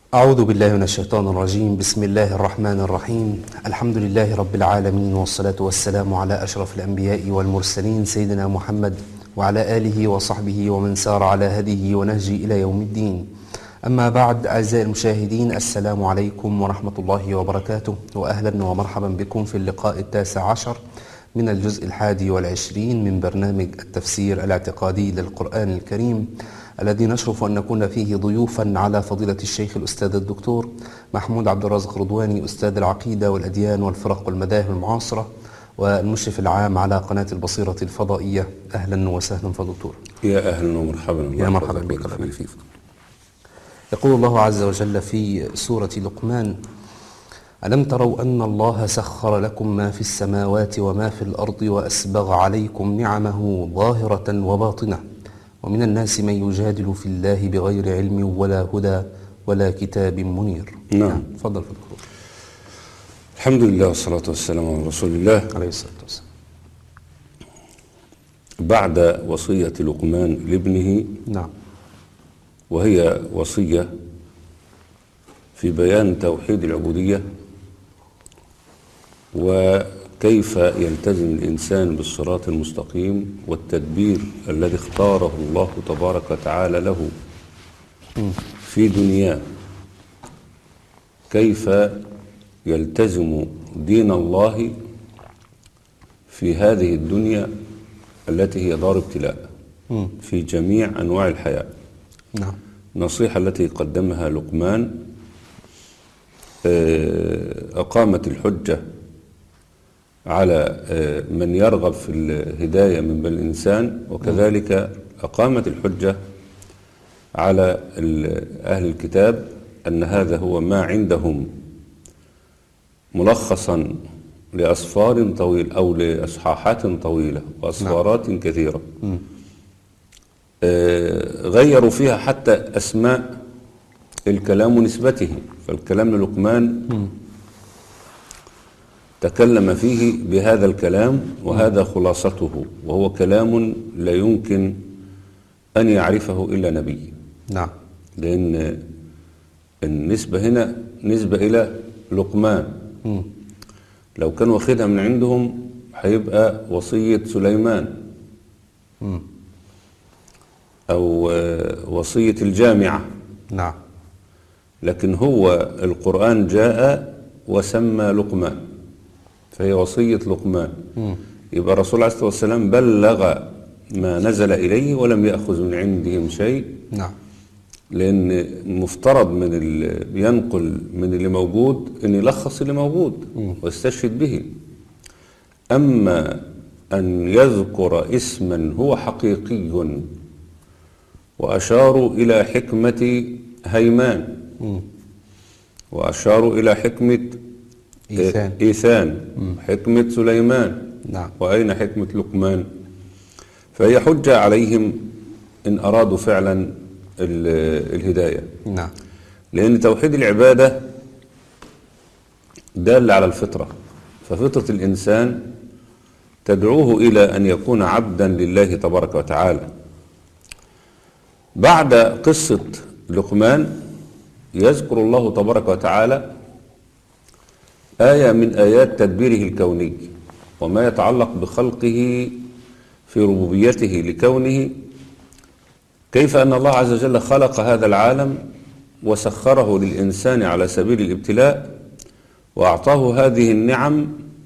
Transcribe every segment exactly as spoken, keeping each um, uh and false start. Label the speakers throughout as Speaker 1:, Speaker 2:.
Speaker 1: أعوذ بالله من الشيطان الرجيم. بسم الله الرحمن الرحيم. الحمد لله رب العالمين، والصلاة والسلام على أشرف الأنبياء والمرسلين سيدنا محمد وعلى آله وصحبه ومن سار على هديه ونهجه إلى يوم الدين. أما بعد، أعزائي المشاهدين، السلام عليكم ورحمة الله وبركاته، وأهلا ومرحبا بكم في اللقاء التاسع عشر من الجزء الحادي والعشرين من برنامج التفسير الاعتقادي للقرآن الكريم، الذي نشرف أن نكون فيه ضيوفا على فضيلة الشيخ الأستاذ الدكتور محمود عبد الرازق رضواني، أستاذ العقيدة والأديان والفرق والمذاهب المعاصرة والمشرف العام على قناة البصيرة الفضائية. أهلا وسهلا فدكتور.
Speaker 2: يا أهلا ومرحبا.
Speaker 1: يا مرحبا بك. يقول الله عز وجل في سورة لقمان: ألم تروا أن الله سخر لكم ما في السماوات وما في الأرض وأسبغ عليكم نعمه ظاهرة وباطنة ومن الناس من يجادل في الله بغير علم ولا هدى ولا كتاب منير.
Speaker 2: نعم.
Speaker 1: تفضل دكتور.
Speaker 2: الحمد لله والصلاة والسلام على رسول الله
Speaker 1: عليه الصلاة والسلام.
Speaker 2: بعد وصية لقمان لابنه،
Speaker 1: نعم،
Speaker 2: وهي وصية في بيان توحيد العبودية وكيف يلتزم الإنسان بالصراط المستقيم والتدبير الذي اختاره الله تبارك وتعالى له في دنياه، كيف يلتزم دين الله في هذه الدنيا التي هي دار ابتلاء في جميع أنواع الحياة.
Speaker 1: نعم.
Speaker 2: النصيحة التي قدمها لقمان أقامت الحجة على من يرغب في الهداية من بني الإنسان، وكذلك أقامت الحجة على أهل الكتاب أن هذا هو ما عندهم ملخصا لأصفار طويل أو لأصحاحات طويلة وأصفارات نعم. كثيرة. م. غيروا فيها حتى أسماء الكلام ونسبته، فالكلام للقمان م. تكلم فيه بهذا الكلام، وهذا خلاصته، وهو كلام لا يمكن أن يعرفه إلا نبي.
Speaker 1: نعم.
Speaker 2: لأن النسبة هنا نسبة إلى لقمان. م. لو كان واخدها من عندهم هيبقى وصية سليمان م. أو وصية الجامعة.
Speaker 1: نعم.
Speaker 2: لكن هو القرآن جاء وسمى لقمان، فهي وصية لقمان. م. يبقى الرسول عليه الصلاة والسلام بلغ ما نزل إليه ولم يأخذ من عندهم شيء.
Speaker 1: نعم.
Speaker 2: لأن مفترض من اللي بينقل من اللي موجود أن يلخص اللي موجود م. ويستشهد به. أما أن يذكر اسما هو حقيقي وأشاروا إلى حكمة هيمان م. وأشاروا إلى حكمة إيثان, إيثان. حكمة سليمان.
Speaker 1: نعم.
Speaker 2: وأين حكمة لقمان؟ فهي حجة عليهم إن أرادوا فعلا الهداية.
Speaker 1: نعم.
Speaker 2: لأن توحيد العبادة دال على الفطرة، ففطرة الإنسان تدعوه إلى أن يكون عبدا لله تبارك وتعالى. بعد قصة لقمان يذكر الله تبارك وتعالى آية من آيات تدبيره الكوني وما يتعلق بخلقه في ربوبيته لكونه، كيف أن الله عز وجل خلق هذا العالم وسخره للإنسان على سبيل الابتلاء، وأعطاه هذه النعم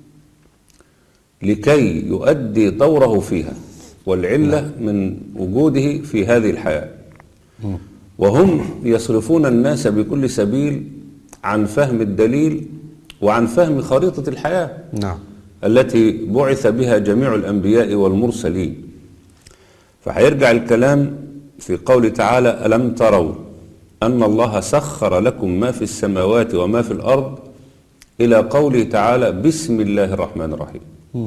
Speaker 2: لكي يؤدي دوره فيها، والعلة من وجوده في هذه الحياة. وهم يصرفون الناس بكل سبيل عن فهم الدليل وعن فهم خريطة الحياة.
Speaker 1: نعم.
Speaker 2: التي بعث بها جميع الأنبياء والمرسلين. فهيرجع الكلام في قول تعالى: ألم تروا أن الله سخر لكم ما في السماوات وما في الأرض، إلى قوله تعالى: بسم الله الرحمن الرحيم. م.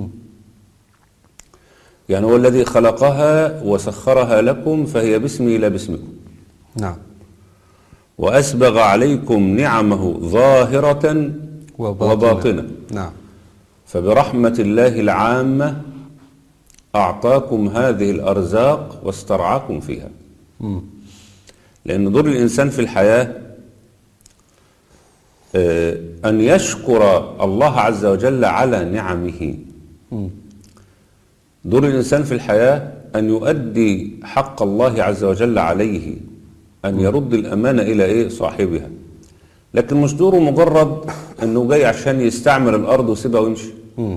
Speaker 2: يعني هو الذي خلقها وسخرها لكم، فهي باسمي لا باسمكم.
Speaker 1: نعم.
Speaker 2: وأسبغ عليكم نعمه ظاهرة وباطنة, وباطنة.
Speaker 1: نعم.
Speaker 2: فبرحمة الله العامة أعطاكم هذه الأرزاق واسترعاكم فيها. م. لأن دور الإنسان في الحياة آه أن يشكر الله عز وجل على نعمه. دور الإنسان في الحياة أن يؤدي حق الله عز وجل عليه، أن يرد الأمانة إلى إيه صاحبها، لكن مش دوره مجرد أنه جاي عشان يستعمر الأرض ويسيبها ويمشي.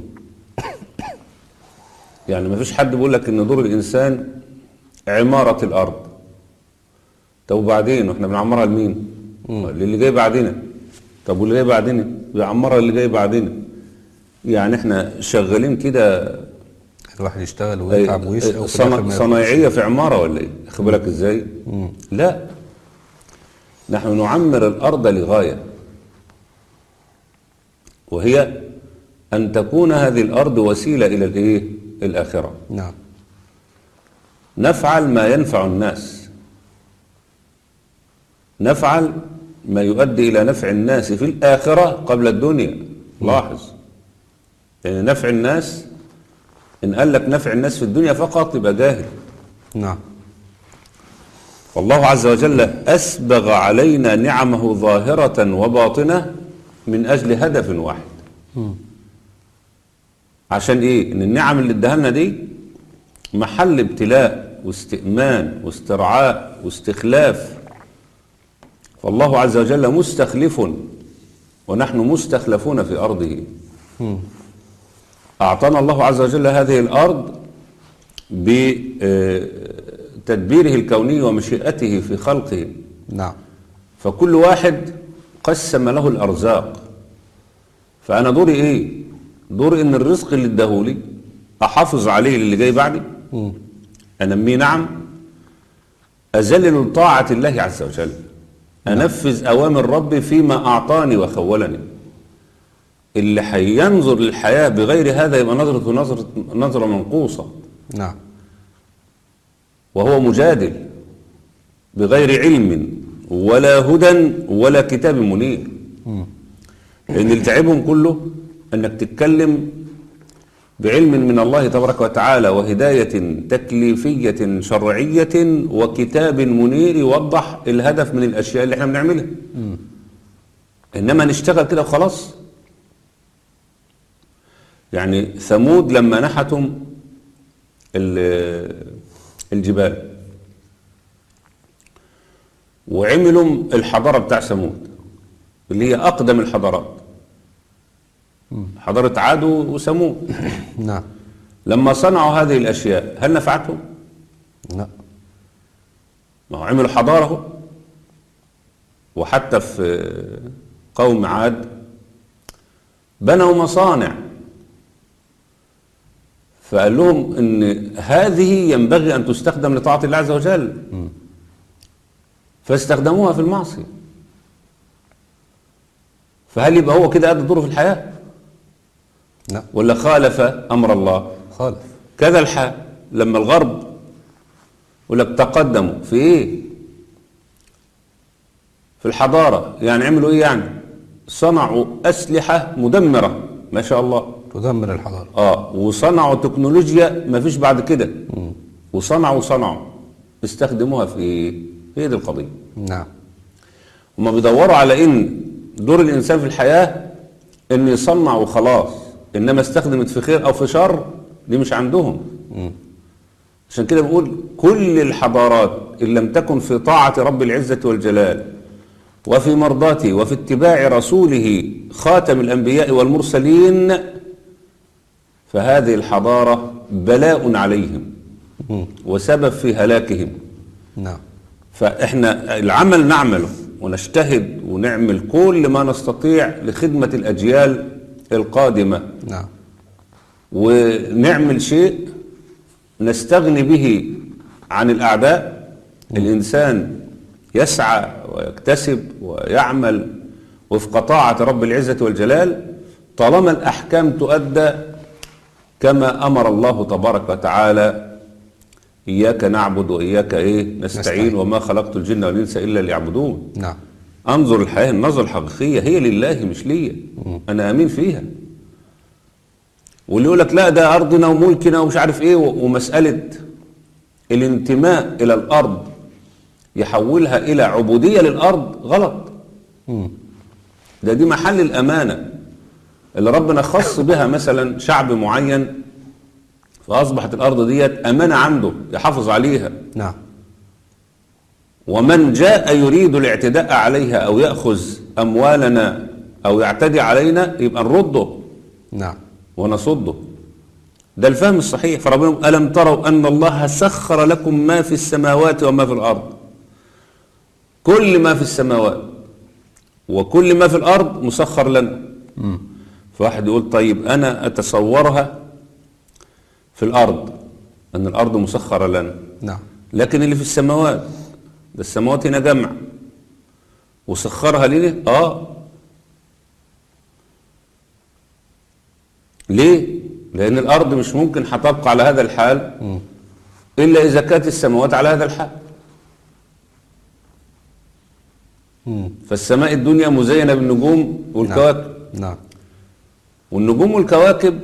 Speaker 2: يعني ما فيش حد بيقول لك أن دور الإنسان عمارة الأرض. طب وبعدين واحنا بنعمرها لمين؟ للي جاي بعدنا. طب واللي جاي بعدنا بيعمرها اللي جاي بعدنا. يعني احنا شغالين كده،
Speaker 1: الواحد يشتغل ويتعب ويشقى
Speaker 2: صنا... صنايعية في عمارة ولا ايه؟ اخد بالك ازاي؟ لا، نحن نعمر الأرض لغاية، وهي أن تكون هذه الأرض وسيلة إلى الإيه؟ الآخرة.
Speaker 1: نعم.
Speaker 2: نفعل ما ينفع الناس، نفعل ما يؤدي إلى نفع الناس في الآخرة قبل الدنيا. لاحظ، يعني نفع الناس إن قال لك نفع الناس في الدنيا فقط يبقى جاهل.
Speaker 1: نعم.
Speaker 2: والله عز وجل أسبغ علينا نعمه ظاهرة وباطنة من أجل هدف واحد. م. عشان إيه؟ إن النعم اللي اداها لنا دي محل ابتلاء واستئمان واسترعاء واستخلاف. فالله عز وجل مستخلف ونحن مستخلفون في أرضه. م. أعطانا الله عز وجل هذه الأرض بتدبيره الكوني ومشيئته في خلقه.
Speaker 1: نعم.
Speaker 2: فكل واحد قسم له الأرزاق. فأنا دوري إيه؟ دوري إن الرزق اللي اداهولي أحافظ عليه اللي جاي بعدي، أنميه، نعم، أذلل طاعة الله عز وجل، أنفذ أوامر ربي فيما أعطاني وخولني. اللي هينظر للحياة بغير هذا يبقى نظرته نظرة, نظرة منقوصة.
Speaker 1: نعم.
Speaker 2: وهو مجادل بغير علم ولا هدى ولا كتاب منير. م. لأن اللي تعبهم كله أنك تتكلم بعلم من الله تبارك وتعالى وهداية تكليفية شرعية وكتاب منير يوضح الهدف من الأشياء اللي احنا بنعملها. م. إنما نشتغل كده وخلاص. يعني ثمود لما نحتم الجبال وعملوا الحضارة بتاع ثمود اللي هي أقدم الحضارات، حضارة عاد وثمود.
Speaker 1: نعم.
Speaker 2: لما صنعوا هذه الأشياء هل نفعتهم؟
Speaker 1: لا.
Speaker 2: ما هو عملوا حضارة، وحتى في قوم عاد بنوا مصانع، فقال لهم ان هذه ينبغي ان تستخدم لطاعة الله عز وجل. م. فاستخدموها في المعصية. فهل يبقى هو كده قد دوره في الحياة؟
Speaker 1: لا.
Speaker 2: ولا خالف امر الله؟
Speaker 1: خالف.
Speaker 2: كذا الحال لما الغرب يقول لك تقدموا في ايه؟ في الحضارة. يعني عملوا ايه؟ يعني صنعوا اسلحة مدمرة ما شاء الله،
Speaker 1: تدمر الحضارة.
Speaker 2: اه وصنعوا تكنولوجيا ما فيش بعد كده. م. وصنعوا صنعوا استخدموها في ايه؟ هي دي القضية.
Speaker 1: نعم.
Speaker 2: هما بيدوروا على ان دور الانسان في الحياة ان يصنع وخلاص، انما استخدمت في خير او في شر دي مش عندهم. م. عشان كده بقول كل الحضارات ان لم تكن في طاعة رب العزة والجلال وفي مرضاته وفي اتباع رسوله خاتم الانبياء والمرسلين فهذه الحضارة بلاء عليهم وسبب في هلاكهم.
Speaker 1: نعم.
Speaker 2: فإحنا العمل نعمله ونجتهد ونعمل كل ما نستطيع لخدمة الأجيال القادمة.
Speaker 1: نعم.
Speaker 2: ونعمل شيء نستغني به عن الأعداء. الإنسان يسعى ويكتسب ويعمل وفق طاعة رب العزة والجلال طالما الأحكام تؤدى كما أمر الله تبارك وتعالى: إياك نعبد وإياك إيه نستعين, نستعين وما خلقت الجن والإنس إلا ليعبدون.
Speaker 1: نعم.
Speaker 2: أنظر الحياة النظر الحقيقية هي لله مش ليا، أنا أمين فيها. واللي يقول لك لا ده أرضنا وملكنا ومش عارف إيه، ومسألة الانتماء إلى الأرض يحولها إلى عبودية للأرض غلط. م. ده دي محل الأمانة اللي ربنا خص بها مثلا شعب معين، فأصبحت الأرض ديت أمانة عنده يحافظ عليها.
Speaker 1: نعم.
Speaker 2: ومن جاء يريد الاعتداء عليها أو يأخذ أموالنا أو يعتدي علينا يبقى نرده.
Speaker 1: نعم.
Speaker 2: ونصده. ده الفهم الصحيح. فربنا ألم تروا أن الله سخر لكم ما في السماوات وما في الأرض. كل ما في السماوات وكل ما في الأرض مسخر لنا.
Speaker 1: م.
Speaker 2: فواحد يقول طيب أنا أتصورها في الأرض أن الأرض مسخرة لنا.
Speaker 1: نعم.
Speaker 2: لكن اللي في السماوات ده السماوات هنا جمع وسخرها لنا. آه ليه؟ لأن الأرض مش ممكن هتبقى على هذا الحال م. إلا إذا كانت السماوات على هذا الحال. م. فالسماء الدنيا مزينة بالنجوم والكواكب.
Speaker 1: نعم. نعم.
Speaker 2: والنجوم والكواكب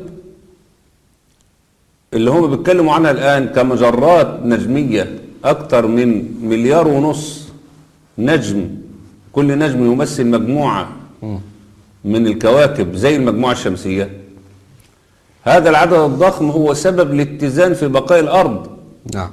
Speaker 2: اللي هم بيتكلموا عنها الآن كمجرات نجمية أكتر من مليار ونص نجم، كل نجم يمثل مجموعة م. من الكواكب زي المجموعة الشمسية. هذا العدد الضخم هو سبب الاتزان في بقاء الأرض.
Speaker 1: نعم.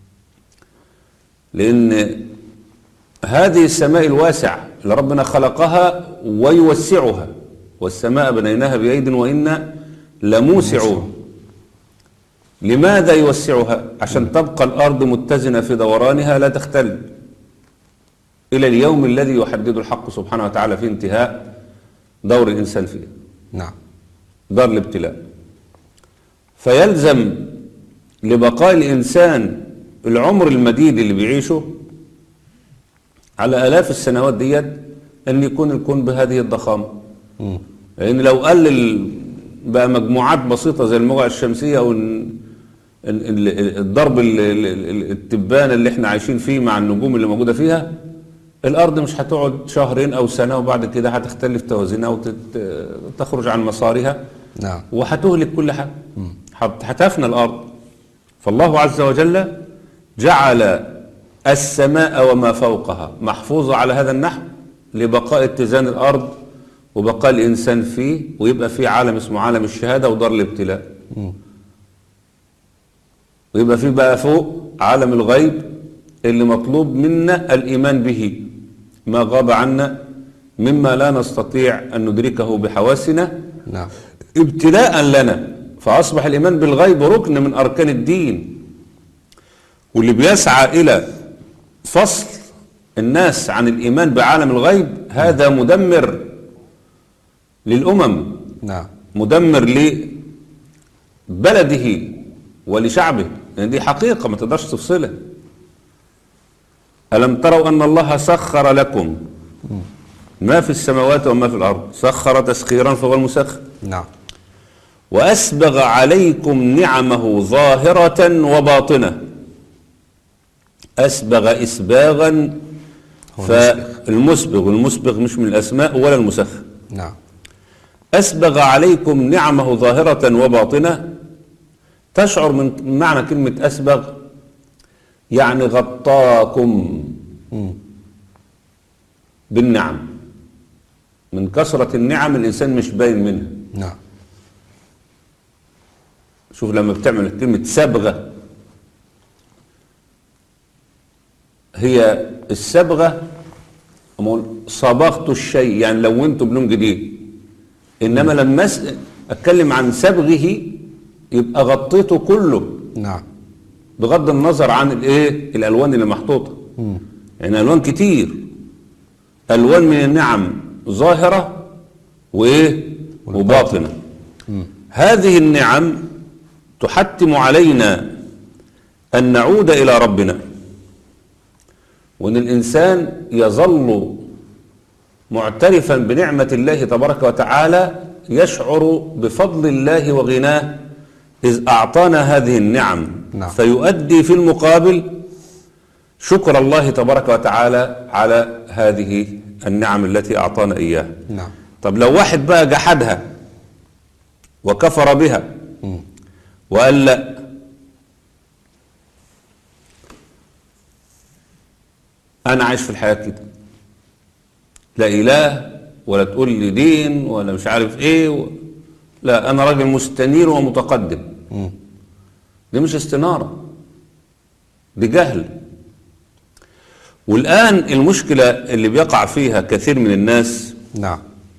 Speaker 2: لأن هذه السماء الواسعة اللي ربنا خلقها ويوسعها، والسماء بنيناها بأيد وإنا لموسعون. لماذا يوسعها؟ عشان تبقى الأرض متزنة في دورانها لا تختل إلى اليوم الذي يحدد الحق سبحانه وتعالى في انتهاء دور الإنسان فيه.
Speaker 1: نعم.
Speaker 2: دار الابتلاء. فيلزم لبقاء الإنسان العمر المديد اللي بيعيشه على آلاف السنوات ديت أن يكون الكون بهذه الضخامة. لأن يعني لو قلل بقى مجموعات بسيطة زي الموجة الشمسية أو الضرب التبان اللي احنا عايشين فيه مع النجوم اللي موجودة فيها، الأرض مش هتقعد شهرين أو سنة وبعد كده هتختلف توازنها وتخرج عن مسارها.
Speaker 1: نعم.
Speaker 2: وهتهلك كل حاجة، هتفنى الأرض. فالله عز وجل جعل السماء وما فوقها محفوظة على هذا النحو لبقاء اتزان الأرض وبقاء الإنسان فيه، ويبقى فيه عالم اسمه عالم الشهادة ودار الابتلاء. م. ويبقى فيه بقى فوق عالم الغيب اللي مطلوب منا الإيمان به، ما غاب عنا مما لا نستطيع أن ندركه بحواسنا.
Speaker 1: نعم.
Speaker 2: ابتلاء لنا. فأصبح الإيمان بالغيب ركن من أركان الدين، واللي بيسعى إلى فصل الناس عن الإيمان بعالم الغيب هذا مدمر للأمم.
Speaker 1: نعم.
Speaker 2: مدمر لبلده ولشعبه، يعني دي حقيقة ما تقدرش تفصلها. ألم تروا أن الله سخر لكم ما في السماوات وما في الأرض. سخر تسخيرا فهو المسخر.
Speaker 1: نعم.
Speaker 2: وأسبغ عليكم نعمه ظاهرة وباطنة. أسبغ إسباغا، فالمسبغ والمسبغ مش من الأسماء ولا المسخر.
Speaker 1: نعم.
Speaker 2: أسبغ عليكم نعمه ظاهرة وباطنة. تشعر من معنى كلمة أسبغ يعني غطاكم بالنعم. من كثرة النعم الإنسان مش باين منها.
Speaker 1: نعم.
Speaker 2: شوف لما بتعمل كلمة سبغة، هي السبغة صبغت الشيء يعني لونته بلون جديد. إنما لما أتكلم عن سبغه يبقى غطيته كله.
Speaker 1: نعم.
Speaker 2: بغض النظر عن الايه الالوان اللي محطوطه. يعني الوان كتير، الوان من النعم ظاهره وايه وباطنه. هذه النعم تحتم علينا ان نعود الى ربنا، وان الانسان يظل معترفا بنعمه الله تبارك وتعالى، يشعر بفضل الله وغناه إذ أعطانا هذه النعم.
Speaker 1: نعم.
Speaker 2: فيؤدي في المقابل شكر الله تبارك وتعالى على هذه النعم التي أعطانا إياها.
Speaker 1: نعم.
Speaker 2: طب لو واحد بقى جحدها وكفر بها م. وقال لا، أنا عايش في الحياة كده، لا إله ولا تقول لي دين ولا مش عارف ايه و... لا، انا راجل مستنير ومتقدم.
Speaker 1: مم.
Speaker 2: دي مش استنارة، دي جهل. والآن المشكلة اللي بيقع فيها كثير من الناس
Speaker 1: نعم.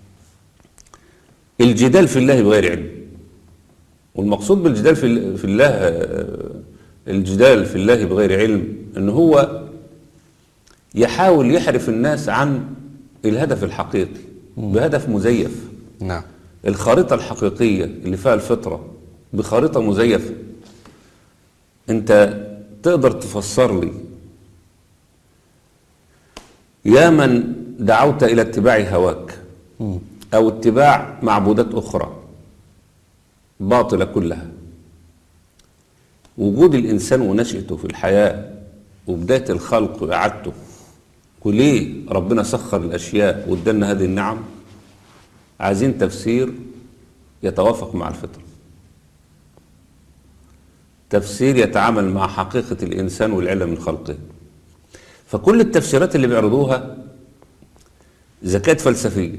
Speaker 2: الجدال في الله بغير علم. والمقصود بالجدال في في الله، الجدال في الله بغير علم، ان هو يحاول يحرف الناس عن الهدف الحقيقي بهدف مزيف.
Speaker 1: نعم.
Speaker 2: الخريطة الحقيقية اللي فيها الفطرة بخريطة مزيفة. انت تقدر تفسر لي يا من دعوت الى اتباع هواك او اتباع معبودات اخرى باطلة كلها، وجود الانسان ونشأته في الحياة وبداية الخلق واعادته، وليه ربنا سخر الاشياء وادالنا هذه النعم؟ عايزين تفسير يتوافق مع الفطرة، تفسير يتعامل مع حقيقة الإنسان والعلة من خلقه. فكل التفسيرات اللي بيعرضوها إذا كانت فلسفية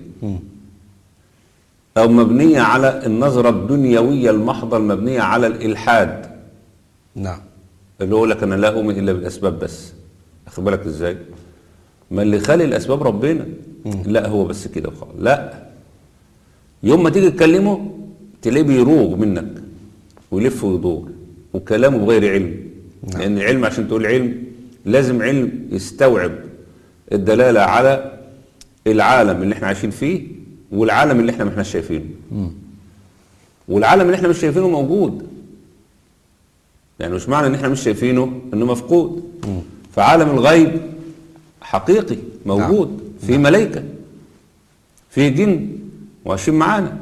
Speaker 2: أو مبنية على النظرة الدنيوية المحضة المبنية على الإلحاد.
Speaker 1: نعم.
Speaker 2: اللي هو لك أنا لا أؤمن إلا بالأسباب بس. أخد بالك إزاي؟ ما اللي خالي الأسباب ربنا. لا هو بس كده وخلاص. لا، يوم ما تيجي تكلمه تلاقيه بيروغ منك ويلف ويدور وكلامه بغير علم. نعم. لأن العلم عشان تقول علم لازم علم يستوعب الدلالة على العالم اللي احنا عايشين فيه والعالم اللي احنا ما احنا شايفينه. م. والعالم اللي احنا مش شايفينه موجود، يعني مش معنى ان احنا مش شايفينه انه مفقود. م. فعالم الغيب حقيقي موجود. نعم. في نعم. ملائكة، في جن وعايشين معانا،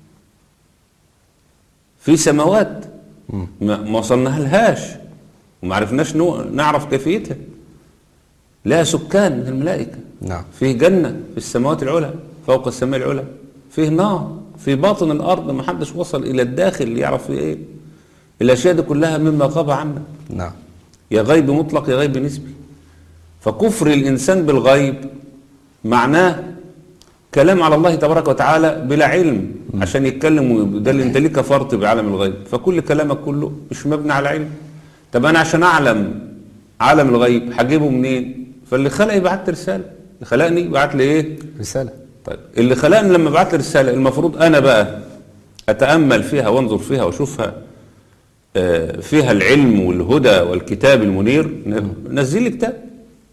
Speaker 2: في سماوات ما وصلنا لهاش وما عرفناش نعرف كيفيتها، لها سكان من الملائكة.
Speaker 1: نعم.
Speaker 2: فيه جنة في السماوات العلى فوق السماء العلى، فيه نار في باطن الأرض ما حدش وصل إلى الداخل ليعرف فيه إيه. الأشياء دي كلها مما غاب عنا.
Speaker 1: نعم.
Speaker 2: يا غيب مطلق يا غيب نسبي. فكفر الإنسان بالغيب معناه كلام على الله تبارك وتعالى بلا علم. م. عشان يتكلم ده اللي انت ليه كفرت بعالم الغيب، فكل كلامك كله مش مبني على علم. طب انا عشان اعلم عالم الغيب هجيبه منين؟ فاللي خلق يبعت رساله، اللي خلقني يبعت لي ايه؟
Speaker 1: رساله.
Speaker 2: طيب اللي خلقني لما بعت لي رساله المفروض انا بقى اتامل فيها وانظر فيها واشوفها فيها العلم والهدى والكتاب المنير. نزل لي كتاب.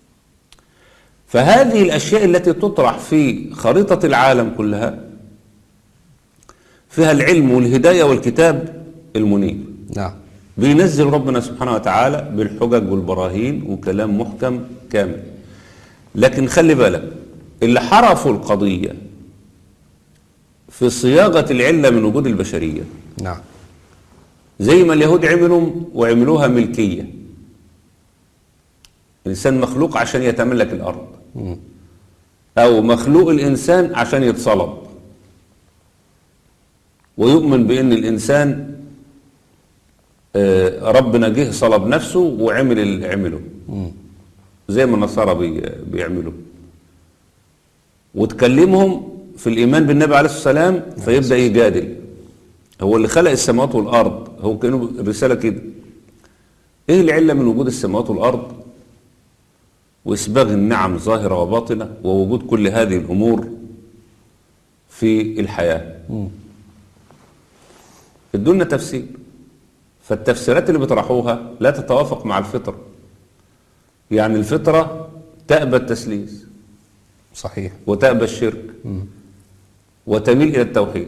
Speaker 2: فهذه الأشياء التي تطرح في خريطة العالم كلها فيها العلم والهداية والكتاب المنير.
Speaker 1: نعم.
Speaker 2: بينزل ربنا سبحانه وتعالى بالحجج والبراهين وكلام محكم كامل. لكن خلي بالك اللي حرفوا القضية في صياغة العلة من وجود البشرية.
Speaker 1: نعم.
Speaker 2: زي ما اليهود عملوا وعملوها ملكية. الإنسان مخلوق عشان يتملك الأرض، أو مخلوق الإنسان عشان يتصلب، ويؤمن بأن الإنسان ربنا جه صلب نفسه وعمل اللي عمله زي ما النصارى بيعملوا. وتكلمهم في الإيمان بالنبي عليه الصلاة والسلام فيبدأ يجادل. هو اللي خلق السماوات والأرض، هو كانوا الرسالة كده. إيه العلة من وجود السماوات والأرض وإسباغ النعم ظاهرة وباطنة ووجود كل هذه الأمور في الحياة؟ ادونا تفسير. فالتفسيرات اللي بيطرحوها لا تتوافق مع الفطرة. يعني الفطرة تأبى التثليث،
Speaker 1: صحيح،
Speaker 2: وتأبى الشرك، م. وتميل إلى التوحيد.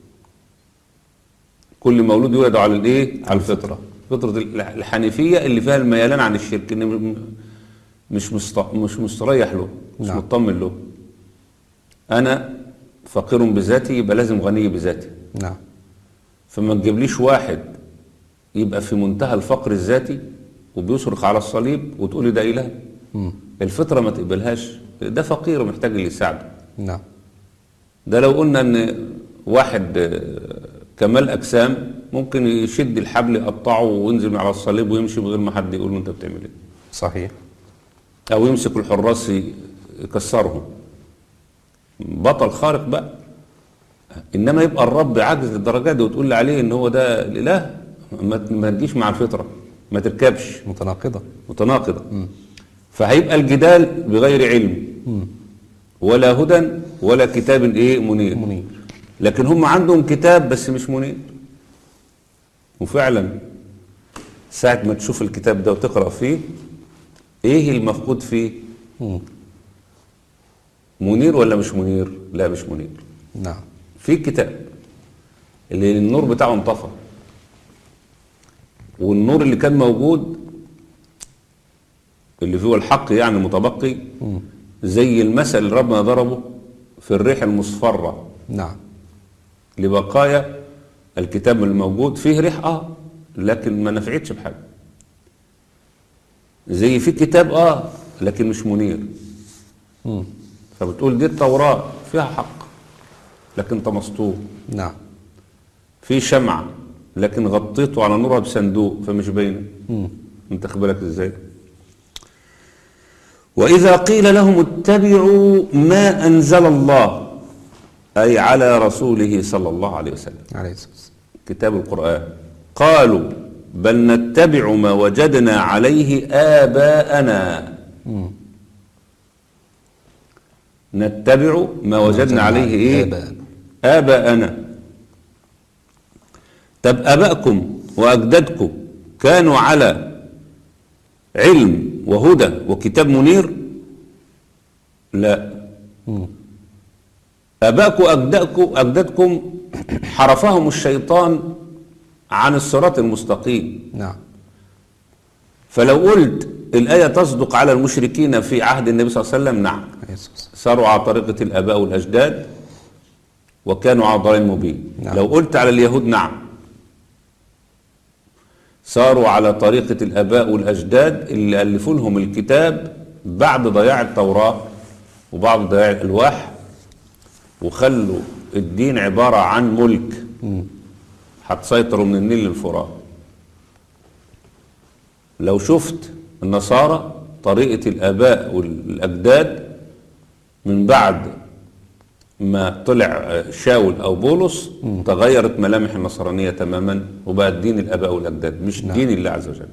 Speaker 2: كل مولود يولد على الايه؟ على الفطرة. فطرة الحنيفية اللي فيها الميلان عن الشرك، ان مش مش مستريح له، مش نعم. مطمن له. انا فقير بذاتي يبقى لازم غني بذاتي.
Speaker 1: نعم.
Speaker 2: فما تجيبليش واحد يبقى في منتهى الفقر الذاتي وبيصرخ على الصليب وتقولي ده اله. م. الفطرة ما تقبلهاش. ده فقير ومحتاج اللي يساعده.
Speaker 1: نعم.
Speaker 2: ده لو قلنا ان واحد كمال اجسام ممكن يشد الحبل يقطعه وينزل من على الصليب ويمشي من غير ما حد يقول له انت بتعمل ايه.
Speaker 1: صحيح.
Speaker 2: او يمسك الحراس يكسرهم. بطل خارق بقى. انما يبقى الرب عاجز للدرجه دي وتقول لي عليه ان هو ده الاله، ما ما تجيش مع الفطره، ما تركبش،
Speaker 1: متناقضة.
Speaker 2: متناقضه. فهيبقى الجدال بغير علم
Speaker 1: مم.
Speaker 2: ولا هدى ولا كتاب ايه منير.
Speaker 1: منير.
Speaker 2: لكن هم عندهم كتاب بس مش منير. وفعلا ساعة ما تشوف الكتاب ده وتقرأ فيه ايه المفقود فيه؟
Speaker 1: مم.
Speaker 2: منير ولا مش منير؟ لا مش منير.
Speaker 1: نعم.
Speaker 2: في كتاب اللي النور بتاعه انطفى، والنور اللي كان موجود اللي فيه الحق يعني المتبقي
Speaker 1: مم.
Speaker 2: زي المثل اللي ربنا ضربه في الريح المصفرة
Speaker 1: نعم.
Speaker 2: لبقايا الكتاب الموجود فيه ريح اه لكن ما نفعتش بحاجة. زي في كتاب اه لكن مش منير.
Speaker 1: مم.
Speaker 2: فبتقول دي التوراة فيها حق لكن طمسطوه.
Speaker 1: نعم.
Speaker 2: في شمعة لكن غطيته على نورها بصندوق فمش باينه.
Speaker 1: مم.
Speaker 2: انت خبرك ازاي؟ وإذا قيل لهم اتبعوا ما أنزل الله أي على رسوله صلى الله عليه وسلم
Speaker 1: عليه الصلاة والسلام
Speaker 2: كتاب القرآن قالوا بل نتبع ما وجدنا عليه آباءنا.
Speaker 1: مم.
Speaker 2: نتبع ما وجدنا عليه إيه؟
Speaker 1: آباءنا.
Speaker 2: آباءنا. طب آباءكم وأجدادكم كانوا على علم وهدى وكتاب منير؟ لا.
Speaker 1: مم.
Speaker 2: آباءكم وأجدادكم أجدادكم حرفهم الشيطان عن الصراط المستقيم.
Speaker 1: نعم.
Speaker 2: فلو قلت الآية تصدق على المشركين في عهد النبي صلى الله عليه وسلم نعم،
Speaker 1: عليه الصلاة والسلام.
Speaker 2: صاروا على طريقة الآباء والأجداد وكانوا على ضلال مبين.
Speaker 1: نعم.
Speaker 2: لو قلت على اليهود نعم، صاروا على طريقة الآباء والأجداد اللي ألفوا لهم الكتاب بعد ضياع التوراة وبعد ضياع الألواح، وخلوا الدين عبارة عن ملك
Speaker 1: مم.
Speaker 2: هتسيطروا من النيل للفرات. لو شفت النصارى طريقة الآباء والأجداد من بعد ما طلع شاول أو بولس م. تغيرت ملامح النصرانية تماما وبقت دين الآباء والأجداد مش نعم. دين الله عز وجل.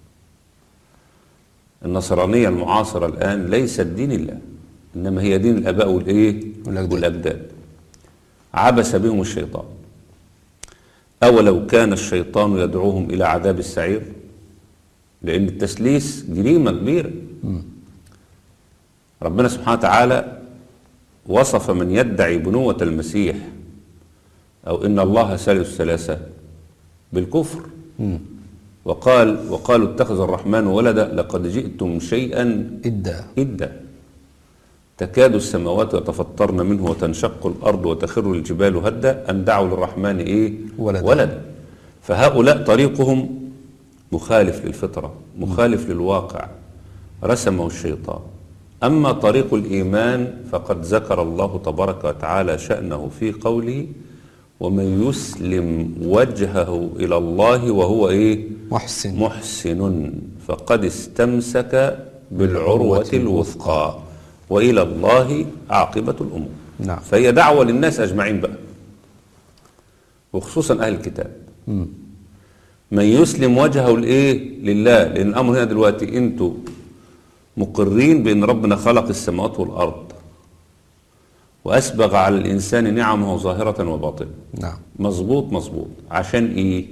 Speaker 2: النصرانية المعاصرة الآن ليست دين الله إنما هي دين الآباء والإيه؟ والأجداد. والأجداد عبس بهم الشيطان. أولو كان الشيطان يدعوهم إلى عذاب السعير، لأن التسليس جريمة كبيرة. م. ربنا سبحانه وتعالى وصف من يدعي بنوة المسيح أو إن الله ثالث ثلاثة بالكفر. م. وقال وقالوا اتخذ الرحمن ولدا لقد جئتم شيئا إدا إدا تكاد السماوات يتفطرن منه وتنشق الأرض وتخر الجبال هدا أن دعوا للرحمن إيه ولدا, ولدا. فهؤلاء طريقهم مخالف للفطرة مخالف م. للواقع رسمه الشيطان. أما طريق الإيمان فقد ذكر الله تبارك وتعالى شأنه في قوله ومن يسلم وجهه إلى الله وهو إيه
Speaker 1: محسن
Speaker 2: محسن فقد استمسك بالعروة الوثقى وإلى الله عاقبة الأمور.
Speaker 1: نعم.
Speaker 2: فهي دعوة للناس أجمعين بقى وخصوصا أهل الكتاب. م. من يسلم وجهه لإيه لله، لأن الأمر هنا دلوقتي أنتوا مقرين بأن ربنا خلق السماوات والأرض وأسبغ على الإنسان نعمه ظاهرة وباطنة.
Speaker 1: نعم.
Speaker 2: مظبوط مظبوط. عشان إيه؟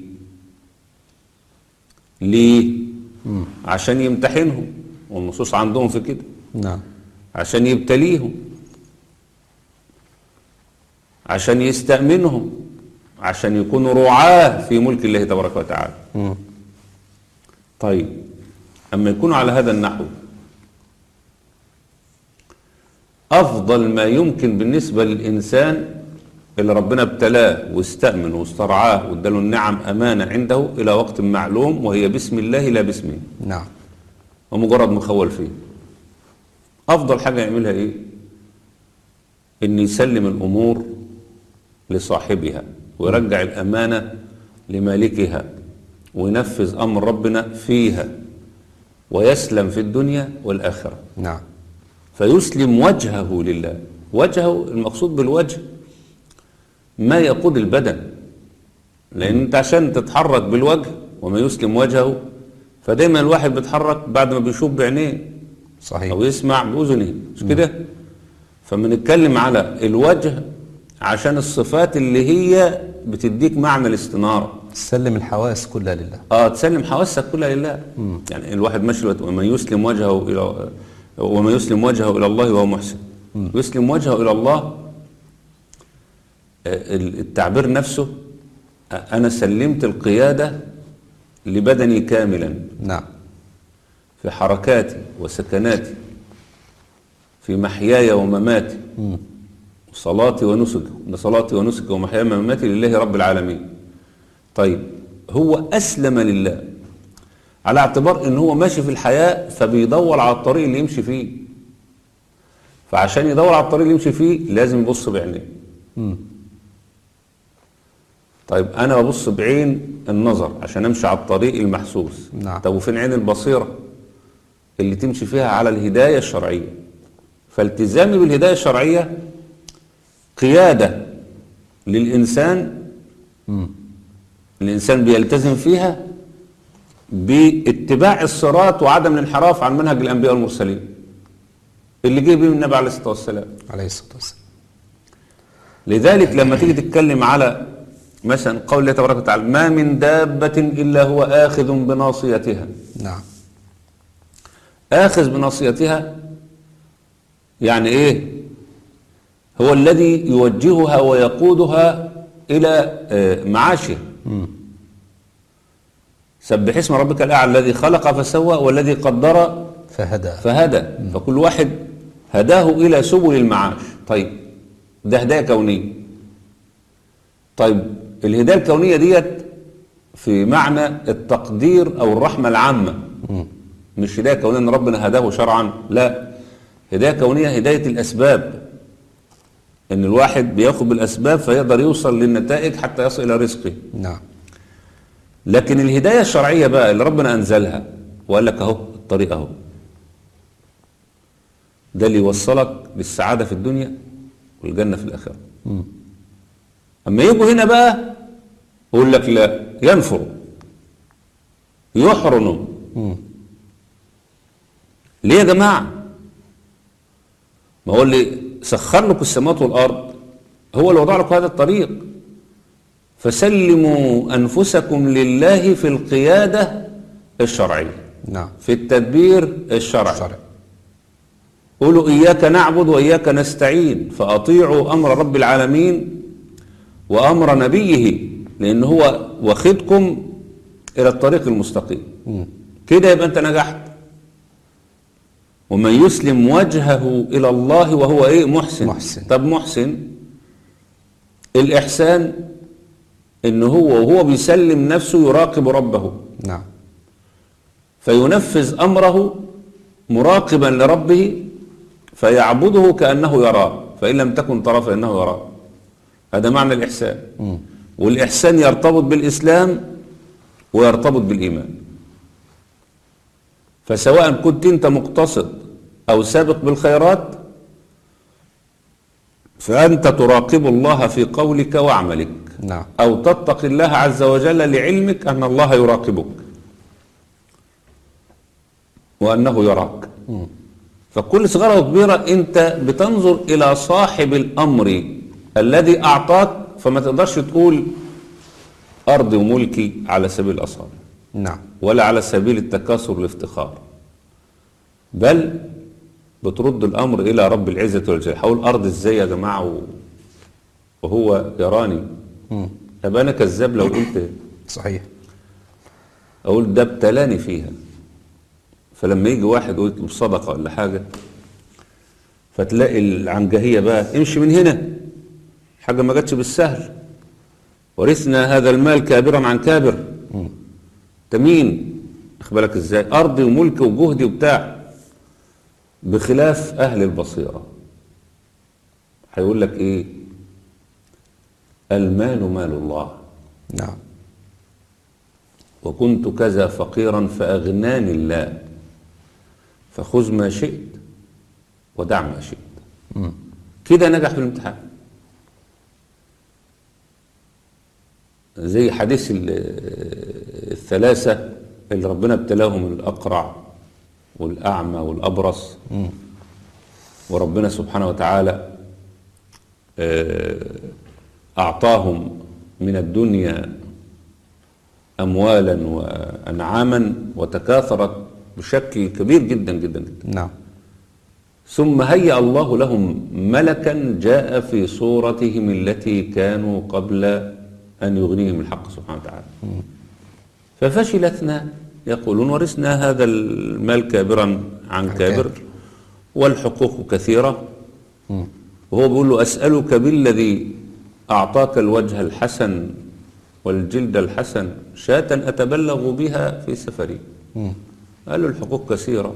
Speaker 2: ليه؟ مم. عشان يمتحنهم والنصوص عندهم في كده.
Speaker 1: نعم.
Speaker 2: عشان يبتليهم، عشان يستأمنهم، عشان يكونوا رعاة في ملك الله تبارك وتعالى. مم. طيب أما يكونوا على هذا النحو أفضل ما يمكن بالنسبة للإنسان اللي ربنا ابتلاه واستأمن واسترعاه واداله النعم أمانة عنده إلى وقت معلوم وهي باسم الله لا باسمه.
Speaker 1: نعم.
Speaker 2: ومجرد مخول فيه أفضل حاجة يعملها إيه؟ إن يسلم الأمور لصاحبها ويرجع الأمانة لمالكها وينفذ أمر ربنا فيها ويسلم في الدنيا والآخرة.
Speaker 1: نعم.
Speaker 2: فيسلم وجهه لله وجهه المقصود بالوجه ما يقود البدن، لأن أنت عشان تتحرك بالوجه وما يسلم وجهه، فدايما الواحد بيتحرك بعد ما بيشوف بعينيه
Speaker 1: صحيح.
Speaker 2: أو يسمع بأذنه، مش كده؟ فبنتكلم على الوجه عشان الصفات اللي هي بتديك معنى الاستنارة.
Speaker 1: تسلم الحواس كلها لله.
Speaker 2: اه تسلم حواسك كلها لله. مم. يعني الواحد ماشي ومن يسلم وجهه الى ومن يسلم وجهه الى الله وهو محسن. مم. يسلم وجهه الى الله، التعبير نفسه انا سلمت القيادة لبدني كاملا.
Speaker 1: نعم.
Speaker 2: في حركاتي وسكناتي، في محياي ومماتي، مم. صلاتي ونسكي صلاتي ونسكي ومحياي ومماتي لله رب العالمين. طيب هو أسلم لله على اعتبار ان هو ماشي في الحياة، فبيدور على الطريق اللي يمشي فيه، فعشان يدور على الطريق اللي يمشي فيه لازم يبص بعينيه. طيب انا ببص بعين النظر عشان امشي على الطريق المحسوس.
Speaker 1: نعم.
Speaker 2: طب وفين عين البصيرة اللي تمشي فيها على الهداية الشرعية؟ فالتزامي بالهداية الشرعية قيادة للإنسان. مم. الإنسان بيلتزم فيها باتباع الصراط وعدم الانحراف عن منهج الأنبياء والمرسلين اللي جه بيه النبي عليه الصلاة والسلام.
Speaker 1: عليه الصلاة والسلام.
Speaker 2: لذلك لما تيجي تتكلم على مثلا قول الله تبارك وتعالى ما من دابة إلا هو آخذ بناصيتها.
Speaker 1: نعم.
Speaker 2: آخذ بناصيتها يعني إيه؟ هو الذي يوجهها ويقودها إلى معاشه. مم. سبح اسم ربك الأعلى الذي خلق فسوى والذي قدر
Speaker 1: فهدى
Speaker 2: فهدى. مم. فكل واحد هداه إلى سبل المعاش. طيب ده هداية كونية. طيب الهداية الكونية ديت في معنى التقدير أو الرحمة العامة. مم. مش هداية كونية أن ربنا هداه شرعا، لا، هداية كونية هداية الأسباب، ان الواحد بياخد بالاسباب فيقدر يوصل للنتائج حتى يصل الى رزقه.
Speaker 1: نعم.
Speaker 2: لكن الهدايه الشرعيه بقى اللي ربنا انزلها وقال لك اهو الطريق اهو، ده اللي يوصلك للسعاده في الدنيا والجنه في الاخره. م. اما يجوا هنا بقى يقول لك لا، ينفروا يحرنوا. م. ليه يا جماعه؟ ما هو اللي سخر لكم السماوات والأرض هو اللي وضع لكم هذا الطريق. فسلموا أنفسكم لله في القيادة الشرعية.
Speaker 1: نعم.
Speaker 2: في التدبير الشرعي. الشرعي. قولوا إياك نعبد وإياك نستعين، فأطيعوا أمر رب العالمين وأمر نبيه، لأن هو واخدكم إلى الطريق المستقيم. م. كده يبقى أنت نجحت. ومن يسلم وجهه إلى الله وهو إيه؟ محسن.
Speaker 1: محسن.
Speaker 2: طب محسن، الإحسان إن هو وهو بيسلم نفسه يراقب ربه.
Speaker 1: نعم.
Speaker 2: فينفذ أمره مراقبا لربه فيعبده كأنه يراه، فإن لم تكن ترى فإنه يراه. هذا معنى الإحسان. م. والإحسان يرتبط بالإسلام ويرتبط بالإيمان. فسواء كنت انت مقتصد او سابق بالخيرات فانت تراقب الله في قولك وعملك.
Speaker 1: نعم.
Speaker 2: او تتقي الله عز وجل لعلمك ان الله يراقبك وانه يراك. م. فكل صغيرة وكبيرة انت بتنظر الى صاحب الامر الذي اعطاك، فما تقدرش تقول ارضي وملكي على سبيل الاصالة.
Speaker 1: نعم.
Speaker 2: ولا على سبيل التكاثر والافتخار، بل بترد الأمر إلى رب العزة والجلال. هقول أرض إزاي يا جماعة وهو يراني؟ أبقى أنا كذاب لو قلت.
Speaker 1: صحيح.
Speaker 2: أقول ده ابتلاني فيها. فلما يجي واحد ويطلب صدقة ولا حاجة فتلاقي العنجهية بقى امشي من هنا، حاجة ما جاتش بالسهل، ورثنا هذا المال كابرا عن كابر. تمين اخبالك ازاي؟ ارضي وملكي وجهدي وبتاع، بخلاف اهل البصيرة هيقول لك ايه؟ المال مال الله.
Speaker 1: نعم.
Speaker 2: وكنت كذا فقيرا فاغناني الله، فخذ ما شئت ودع ما شئت. م. كده نجح في الامتحان. زي حديث الثلاثة اللي ربنا ابتلاهم، الأقرع والأعمى والأبرص، وربنا سبحانه وتعالى أعطاهم من الدنيا أموالا وأنعاما وتكاثرت بشكل كبير جدا جدا جدا.
Speaker 1: نعم.
Speaker 2: ثم هيأ الله لهم ملكا جاء في صورتهم التي كانوا قبل أن يغنيهم الحق سبحانه وتعالى. ففشل اثنان يقولون ورثنا هذا المال كابرا عن كابر والحقوق كثيرة، وهو بيقول له أسألك بالذي أعطاك الوجه الحسن والجلد الحسن شاة أتبلغ بها في سفري. قال له الحقوق كثيرة،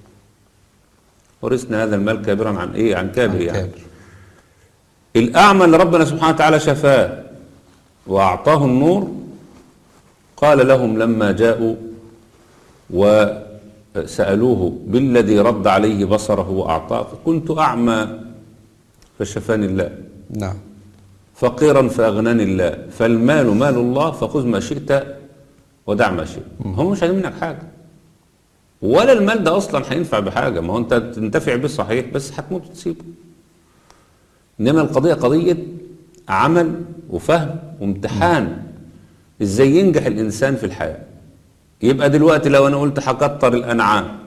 Speaker 2: ورثنا هذا المال كابرا عن إيه؟ عن كابر. عن يعني كابر. الأعمى اللي ربنا سبحانه وتعالى شفاه وأعطاه النور قال لهم لما جاءوا وسألوه بالذي رد عليه بصره وأعطاه، كنت أعمى فشفاني الله.
Speaker 1: نعم.
Speaker 2: فقيرا فأغناني الله، فالمال مال الله فخذ ما شئت ودع ما شئت. هم مش عايزين منك حاجة، ولا المال ده أصلا هينفع بحاجة، ما هو أنت تنتفع به صحيح بس هتموت وتسيبه. إنما القضية قضية عمل وفهم وامتحان ازاي ينجح الانسان في الحياة. يبقى دلوقتي لو انا قلت هكتر الانعام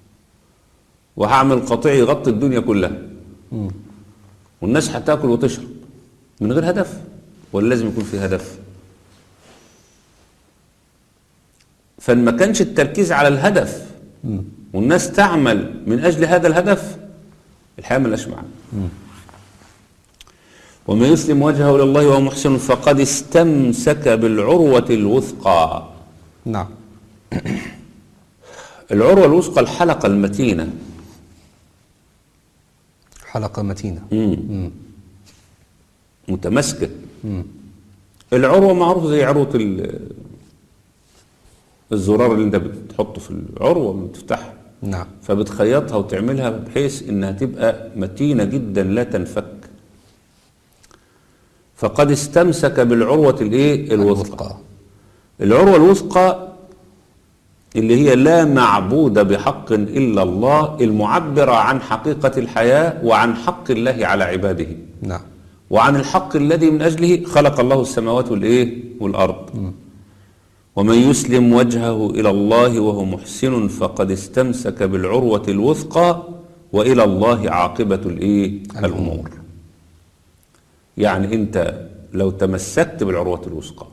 Speaker 2: وهعمل قطيع يغطي الدنيا كلها والناس هتاكل وتشرب من غير هدف، ولا لازم يكون في هدف؟ فما كانش التركيز على الهدف والناس تعمل من اجل هذا الهدف، الحياة ملهاش معنى. ومن يسلم وجهه إلى الله وهو محسن فقد استمسك بالعروة الوثقى.
Speaker 1: نعم.
Speaker 2: العروة الوثقى الحلقة المتينة.
Speaker 1: حلقة متينة.
Speaker 2: مم. مم. متمسكة. مم. العروة معروف زي عروة الزرار اللي انت بتحطه في العروة بتفتحها.
Speaker 1: نعم.
Speaker 2: فبتخيطها وتعملها بحيث انها تبقى متينة جدا لا تنفك. فقد استمسك بالعروة الايه؟ الوثقى. العروة الوثقى اللي هي لا معبود بحق إلا الله، المعبرة عن حقيقة الحياة وعن حق الله على عباده.
Speaker 1: نعم.
Speaker 2: وعن الحق الذي من أجله خلق الله السماوات والإيه؟ والأرض. م. ومن يسلم وجهه إلى الله وهو محسن فقد استمسك بالعروة الوثقى وإلى الله عاقبة الإيه؟ الأمور. يعني أنت لو تمسكت بالعروة الوثقى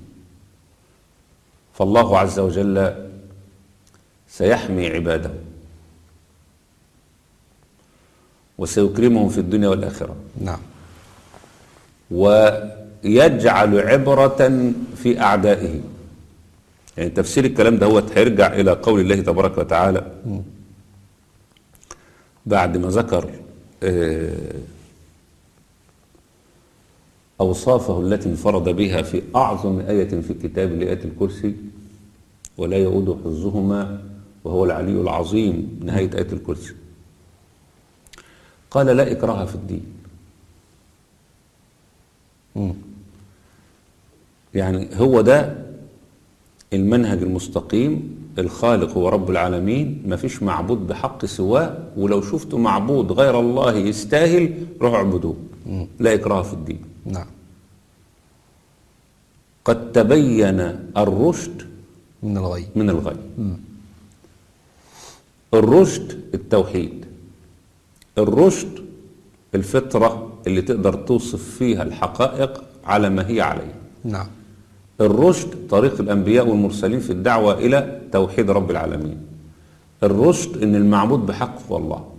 Speaker 2: فالله عز وجل سيحمي عباده وسيكرمهم في الدنيا والآخرة.
Speaker 1: نعم.
Speaker 2: ويجعل عبرة في أعدائه. يعني تفسير الكلام ده هو هيرجع إلى قول الله تبارك وتعالى م. بعد ما ذكر آه أوصافه التي انفرد بها في أعظم آية في الكتاب لآية الكرسي ولا يؤود حفظهما وهو العلي العظيم، نهاية آية الكرسي. قال لا إكراه في الدين. م. يعني هو ده المنهج المستقيم، الخالق هو رب العالمين، ما فيش معبود بحق سواه، ولو شفتوا معبود غير الله يستاهل روحوا اعبدوه. لا إكراه في الدين.
Speaker 1: نعم.
Speaker 2: قد تبين الرشد
Speaker 1: من الغي
Speaker 2: من الغي. م. الرشد التوحيد، الرشد الفطرة اللي تقدر توصف فيها الحقائق على ما هي عليه.
Speaker 1: نعم.
Speaker 2: الرشد طريق الأنبياء والمرسلين في الدعوة إلى توحيد رب العالمين. الرشد إن المعبود بحق هو الله.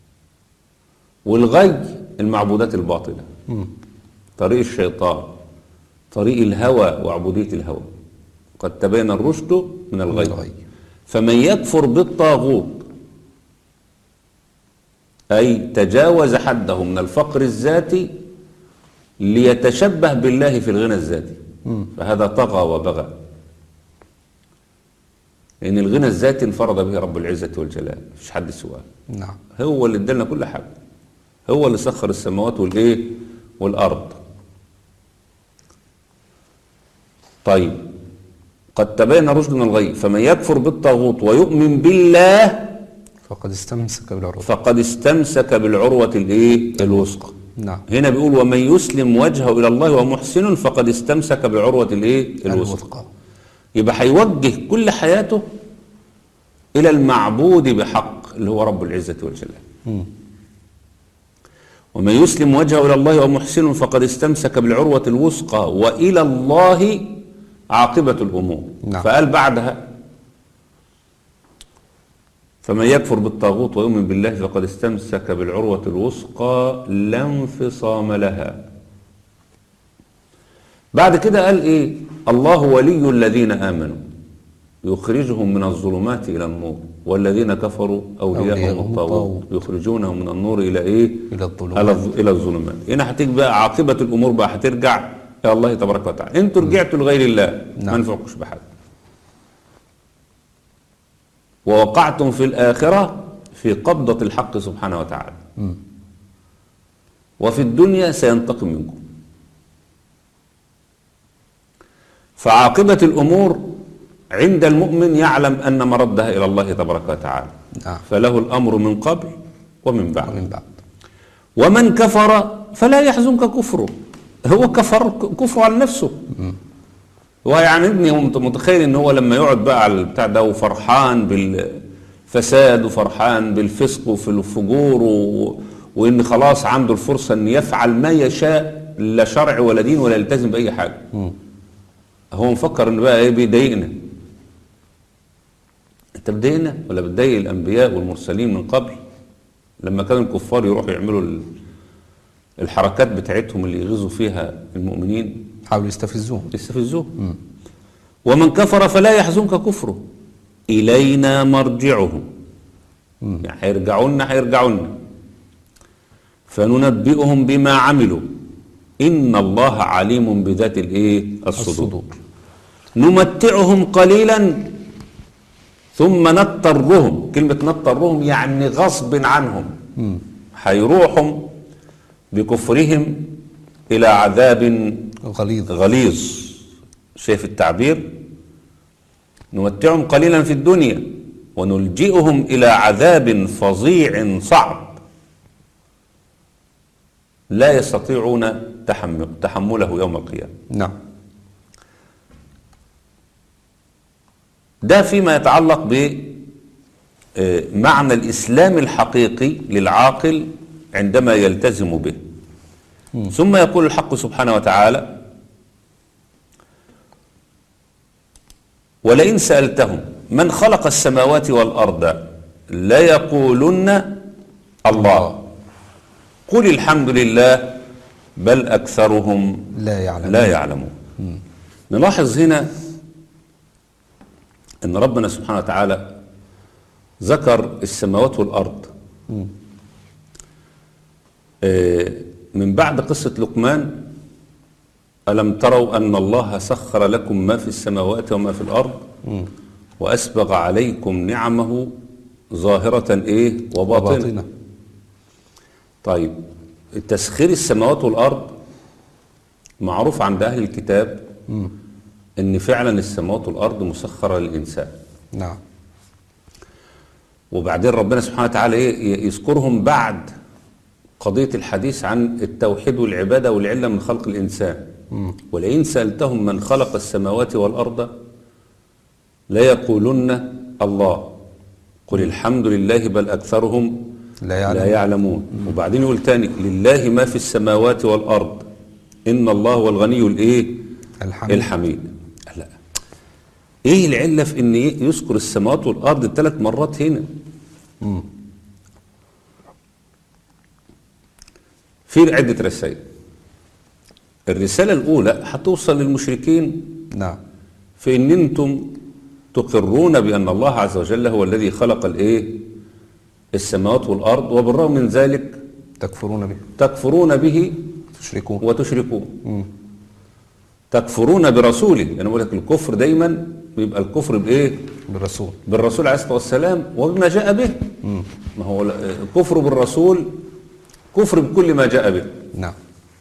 Speaker 2: والغي المعبودات الباطلة. م. طريق الشيطان، طريق الهوى وعبودية الهوى. قد تبين الرشد من الغي. من الغي. فمن يكفر بالطاغوت أي تجاوز حده من الفقر الذاتي ليتشبه بالله في الغنى الذاتي، م. فهذا طغى وبغى. لأن الغنى الذاتي انفرد به رب العزة والجلال، مفيش حد سواه.
Speaker 1: نعم.
Speaker 2: هو اللي ادالنا كل حاجة. هو اللي سخر السماوات والايه والارض. طيب قد تبين رشد من الغي فمن يكفر بالطاغوت ويؤمن بالله
Speaker 1: فقد استمسك بالعروة
Speaker 2: فقد استمسك بالعروة الايه الوثقى.
Speaker 1: نعم.
Speaker 2: هنا بيقول ومن يسلم وجهه الى الله ومحسن فقد استمسك بالعروة الايه الوثقى. يبقى هيوجه كل حياته الى المعبود بحق اللي هو رب العزة والجلال.
Speaker 1: م.
Speaker 2: ومن يسلم وجهه الى الله ومحسن فقد استمسك بالعروة الوثقى والى الله عاقبة الامور.
Speaker 1: نعم.
Speaker 2: فقال بعدها فمن يكفر بالطاغوت ويؤمن بالله فقد استمسك بالعروة الوثقى لا انفصام لها. بعد كده قال ايه؟ الله ولي الذين آمنوا يخرجهم من الظلمات إلى النور والذين كفروا أولياءهم الطاغوت يخرجونهم من النور إلى ايه؟
Speaker 1: إلى الظلمات
Speaker 2: إلى الظلمات. هنا هتيجي بقى عاقبة الأمور بقى هترجع إلى الله تبارك وتعالى. انتوا رجعتوا لغير الله ما نفعكوش بحاجة ووقعتم في الآخرة في قبضة الحق سبحانه وتعالى.
Speaker 1: م.
Speaker 2: وفي الدنيا سينتقم منكم. فعاقبة الأمور عند المؤمن يعلم أن مردها إلى الله تبارك وتعالى.
Speaker 1: نعم.
Speaker 2: فله الأمر من قبل ومن بعد.
Speaker 1: ومن بعد.
Speaker 2: ومن كفر فلا يحزنك كفره. هو كفر كفره على نفسه.
Speaker 1: م.
Speaker 2: ويعني ابني متخيل ان هو لما يقعد بقى على البتاع ده وفرحان بالفساد وفرحان بالفسق وفي الفجور و... وان خلاص عنده الفرصة ان يفعل ما يشاء لا شرع ولا دين ولا يلتزم بأي حاجة.
Speaker 1: م.
Speaker 2: هو مفكر ان بقى ايه بيضايقنا. انت بتضايقنا ولا بتضايق الانبياء والمرسلين من قبل لما كانوا الكفار يروحوا يعملوا الحركات بتاعتهم اللي يغزوا فيها المؤمنين
Speaker 1: حاولوا يستفزوهم
Speaker 2: يستفزوهم. ومن كفر فلا يحزنك كفره إلينا مرجعهم.
Speaker 1: مم.
Speaker 2: يعني هيرجعوا لنا هيرجعوا لنا فننبئهم بما عملوا إن الله عليم بذات الايه الصدور.
Speaker 1: الصدور.
Speaker 2: نمتعهم قليلا ثم نضطرهم. كلمة نضطرهم يعني غصب عنهم
Speaker 1: مم.
Speaker 2: هيروحوا بكفرهم إلى عذاب
Speaker 1: غليظ
Speaker 2: غليظ. شايف التعبير؟ نمتعهم قليلا في الدنيا ونلجئهم إلى عذاب فظيع صعب لا يستطيعون تحمل تحمله يوم القيامة.
Speaker 1: نعم.
Speaker 2: ده فيما يتعلق بمعنى الإسلام الحقيقي للعاقل عندما يلتزم به. م. ثم يقول الحق سبحانه وتعالى ولئن سألتهم من خلق السماوات والأرض ليقولن الله قل الحمد لله بل أكثرهم
Speaker 1: لا يعلمون,
Speaker 2: لا يعلمون. نلاحظ هنا أن ربنا سبحانه وتعالى ذكر السماوات والأرض
Speaker 1: م.
Speaker 2: من بعد قصة لقمان ألم تروا أن الله سخر لكم ما في السماوات وما في الأرض
Speaker 1: م.
Speaker 2: وأسبغ عليكم نعمه ظاهرة إيه وباطنة. وباطنة. طيب تسخير السماوات والأرض معروف عند أهل الكتاب م. أن فعلا السماوات والأرض مسخرة للإنسان.
Speaker 1: نعم.
Speaker 2: وبعدين ربنا سبحانه وتعالى إيه يذكرهم بعد قضية الحديث عن التوحيد والعبادة والعلة من خلق الإنسان. م. ولئن سألتهم من خلق السماوات والأرض لا يقولن الله قل الحمد لله بل أكثرهم
Speaker 1: لا يعلمون,
Speaker 2: لا يعلمون. م. وبعدين يقول تاني لله ما في السماوات والأرض إن الله هو الغني الإيه
Speaker 1: الحميد,
Speaker 2: الحميد. لا إيه العلة في إن يذكر السماوات والأرض ثلاث مرات هنا؟ م. في عدة رسائل. الرسالة الأولى هتوصل للمشركين
Speaker 1: نعم
Speaker 2: في إن أنتم تقرون بأن الله عز وجل هو الذي خلق الإيه السماوات والأرض وبالرغم من ذلك
Speaker 1: تكفرون به
Speaker 2: تكفرون به
Speaker 1: تشركون
Speaker 2: وتشركون.
Speaker 1: م.
Speaker 2: تكفرون برسوله. أنا يعني بقول لك الكفر دايما بيبقى الكفر بإيه؟
Speaker 1: بالرسول
Speaker 2: بالرسول عليه الصلاة والسلام وبما جاء به.
Speaker 1: م.
Speaker 2: ما هو الكفر بالرسول كفر بكل ما جاء به.
Speaker 1: نعم.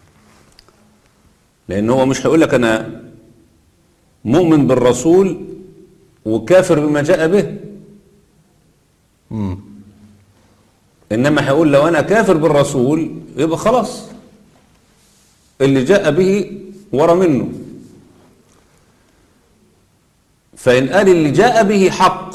Speaker 2: لأن هو مش هيقول لك أنا مؤمن بالرسول وكافر بما جاء به.
Speaker 1: مم.
Speaker 2: إنما هيقول لو أنا كافر بالرسول يبقى خلاص اللي جاء به ورا منه. فإن قال اللي جاء به حق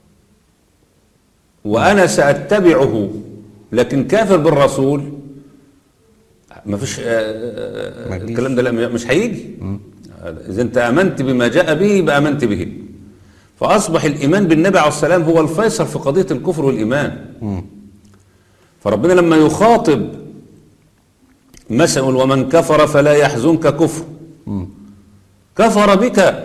Speaker 2: وأنا سأتبعه لكن كافر بالرسول، ما فيش الكلام ده، لا مش هيجي. إذا أنت آمنت بما جاء به يبقى آمنت به. فأصبح الإيمان بالنبي عليه السلام هو الفيصل في قضية الكفر والإيمان.
Speaker 1: مم.
Speaker 2: فربنا لما يخاطب مثلا ومن كفر فلا يحزنك كفر، كفر بك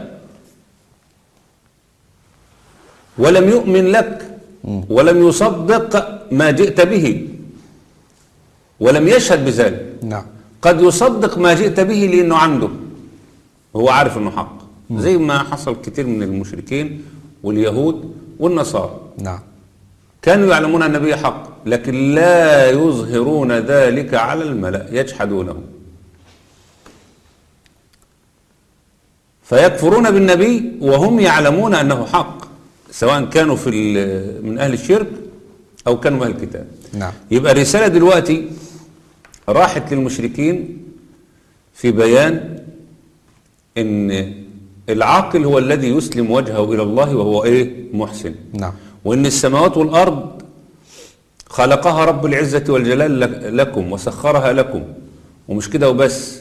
Speaker 2: ولم يؤمن لك ولم يصدق ما جئت به ولم يشهد بذلك.
Speaker 1: نعم.
Speaker 2: قد يصدق ما جئت به لأنه عنده، هو عارف أنه حق، زي ما حصل كتير من المشركين واليهود والنصارى.
Speaker 1: نعم.
Speaker 2: كانوا يعلمون أن النبي حق لكن لا يظهرون ذلك على الملأ، يجحدونه، فيكفرون بالنبي وهم يعلمون أنه حق، سواء كانوا في من أهل الشرك أو كانوا من أهل الكتاب.
Speaker 1: نعم.
Speaker 2: يبقى الرسالة دلوقتي راحت للمشركين في بيان ان العاقل هو الذي يسلم وجهه الى الله وهو ايه؟ محسن.
Speaker 1: نعم.
Speaker 2: وان السماوات والارض خلقها رب العزة والجلال لكم وسخرها لكم، ومش كده وبس،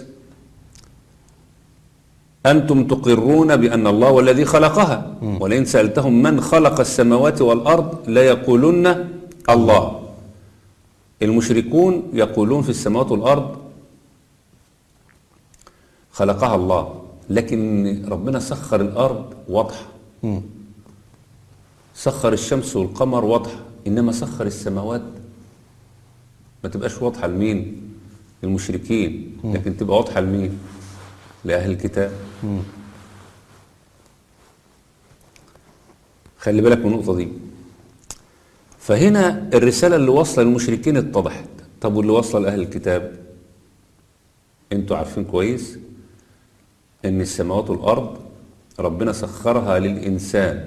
Speaker 2: انتم تقرون بان الله هو الذي خلقها. ولئن سألتهم من خلق السماوات والارض ليقولن الله. المشركون يقولون في السماوات والارض خلقها الله، لكن ربنا سخر الأرض واضحة، سخر الشمس والقمر واضحة، إنما سخر السماوات ما تبقاش واضحة لمين؟ المشركين، لكن تبقى واضحة لمين؟ لأهل الكتاب. خلي بالك من النقطة دي. فهنا الرسالة اللي واصلة للمشركين اتضحت. طب واللي واصلة لأهل الكتاب؟ انتوا عارفين كويس ان السماوات والارض ربنا سخرها للانسان،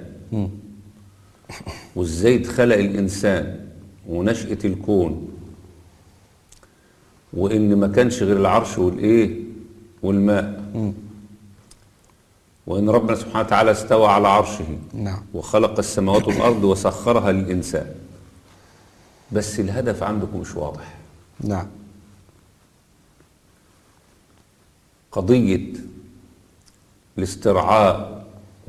Speaker 2: وازاي اتخلق الانسان ونشأة الكون، وان ما كانش غير العرش والايه والماء، وان ربنا سبحانه وتعالى استوى على عرشه.
Speaker 1: نعم.
Speaker 2: وخلق السماوات والارض وسخرها للانسان. بس الهدف عندكم مش واضح.
Speaker 1: نعم.
Speaker 2: قضية الاسترعاء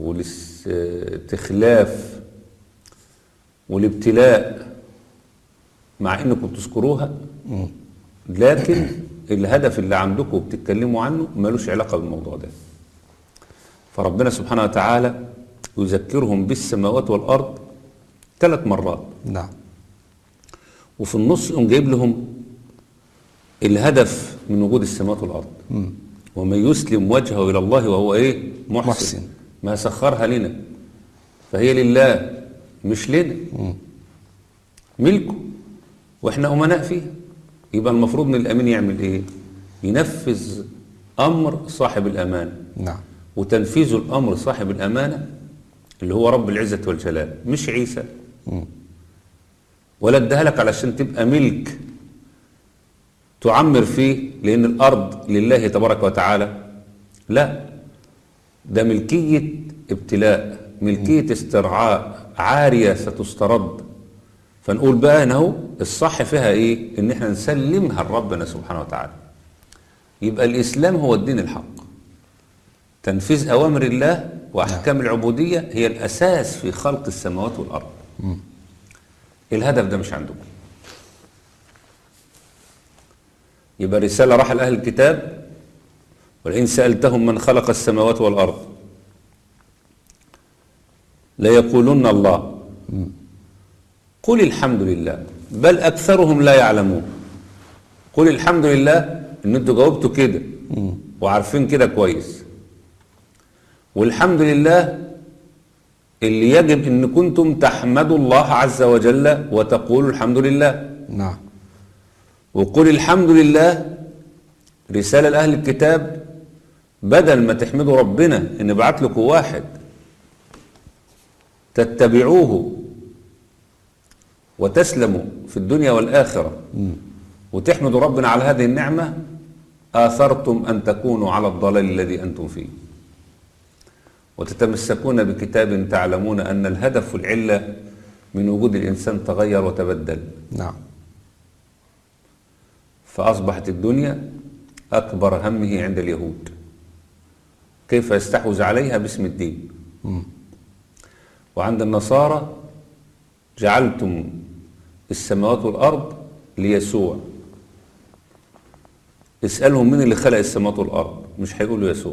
Speaker 2: والاستخلاف والابتلاء مع انكم تذكروها، لكن الهدف اللي عندكم بتتكلموا عنه ملوش علاقة بالموضوع ده. فربنا سبحانه وتعالى يذكرهم بالسماوات والأرض ثلاث مرات.
Speaker 1: نعم.
Speaker 2: وفي النص يقوم جايب لهم الهدف من وجود السماوات والأرض.
Speaker 1: مم.
Speaker 2: ومن يسلم وجهه إلى الله وهو إيه؟ محسن,
Speaker 1: محسن.
Speaker 2: ما سخرها لنا، فهي لله مش لنا.
Speaker 1: مم.
Speaker 2: ملكه وإحنا أمناء فيها. يبقى المفروض من الأمين يعمل إيه؟ ينفذ أمر صاحب الأمانة.
Speaker 1: نعم.
Speaker 2: وتنفيذ الأمر صاحب الأمانة اللي هو رب العزة والجلال، مش عيسى.
Speaker 1: مم.
Speaker 2: ولا اديها لك علشان تبقى ملك تعمر فيه، لأن الأرض لله تبارك وتعالى. لا، ده ملكية ابتلاء، ملكية استرعاء، عارية ستسترد. فنقول بقى انه الصح فيها ايه؟ ان احنا نسلمها لربنا سبحانه وتعالى. يبقى الإسلام هو الدين الحق. تنفيذ أوامر الله وأحكام العبودية هي الأساس في خلق السماوات والأرض.
Speaker 1: مم.
Speaker 2: الهدف ده مش عندكم. يبقى رسالة راح لأهل الكتاب، ولئن سألتهم من خلق السماوات والأرض ليقولن الله. قل الحمد لله بل أكثرهم لا يعلمون. قل الحمد لله إن أنتوا جاوبتوا كده وعارفين كده كويس، والحمد لله اللي يجب إن كنتم تحمدوا الله عز وجل وتقولوا الحمد لله.
Speaker 1: نعم.
Speaker 2: وقل الحمد لله رسالة لأهل الكتاب، بدل ما تحمدوا ربنا إن بعت لكم واحد تتبعوه وتسلموا في الدنيا والآخرة وتحمدوا ربنا على هذه النعمة، آثرتم أن تكونوا على الضلال الذي أنتم فيه، وتتمسكون بكتاب تعلمون أن الهدف والعلة من وجود الإنسان تغير وتبدل.
Speaker 1: نعم.
Speaker 2: فأصبحت الدنيا أكبر همه عند اليهود، كيف يستحوذ عليها باسم الدين.
Speaker 1: م.
Speaker 2: وعند النصارى جعلتم السماوات والأرض ليسوع. اسألهم مين اللي خلق السماوات والأرض، مش هيقولوا يسوع،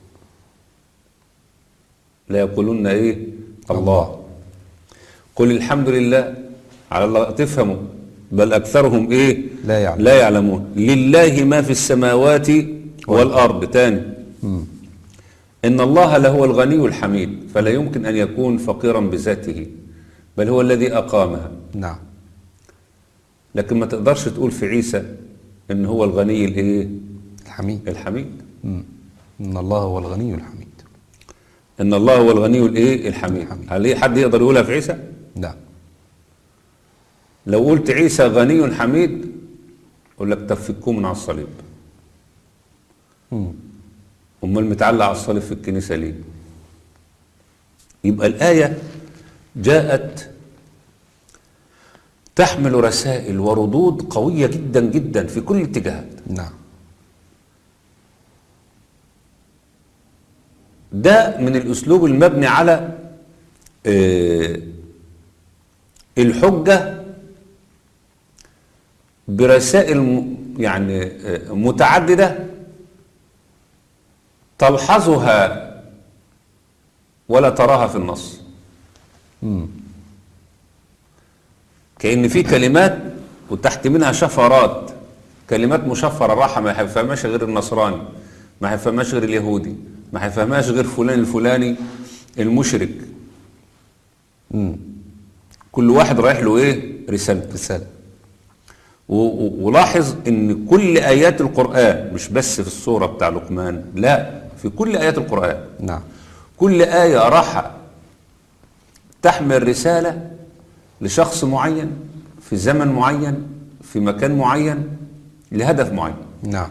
Speaker 2: لا يقولون ايه؟ الله. قل الحمد لله على الله تفهموا، بل أكثرهم ايه؟
Speaker 1: لا يعلم.
Speaker 2: لا يعلمون. لله ما في السماوات والأرض. تاني
Speaker 1: م.
Speaker 2: إن الله لهو الغني الحميد، فلا يمكن أن يكون فقيرا بذاته، بل هو الذي أقامها.
Speaker 1: نعم.
Speaker 2: لكن ما تقدرش تقول في عيسى إن هو الغني الايه؟
Speaker 1: الحميد.
Speaker 2: الحميد.
Speaker 1: م. إن الله هو الغني الحميد.
Speaker 2: إن الله هو الغني الايه؟ الحميد.
Speaker 1: الحميد.
Speaker 2: هل حد يقدر يقولها في عيسى؟
Speaker 1: لا.
Speaker 2: لو قلت عيسى غني حميد أقول لك تفكوه من على الصليب.
Speaker 1: م.
Speaker 2: أمال متعلق على الصليب في الكنيسة ليه؟ يبقى الآية جاءت تحمل رسائل وردود قوية جدا جدا في كل الاتجاهات.
Speaker 1: نعم.
Speaker 2: ده من الأسلوب المبني على آه الحجة برسائل يعني آه متعددة تلحظها ولا تراها في النص.
Speaker 1: م.
Speaker 2: كأن في كلمات وتحت منها شفرات، كلمات مشفرة راحة ما هيفهمهاش غير النصراني، ما هيفهمهاش غير اليهودي، ما هيفهمهاش غير فلان الفلاني المشرك.
Speaker 1: م.
Speaker 2: كل واحد رايح له ايه؟ رسالة.
Speaker 1: رسالة.
Speaker 2: ولاحظ ان كل ايات القرآن مش بس في السورة بتاع لقمان، لا، في كل ايات القرآن.
Speaker 1: نعم.
Speaker 2: كل آية راح تحمل رسالة لشخص معين في زمن معين في مكان معين لهدف معين.
Speaker 1: نعم.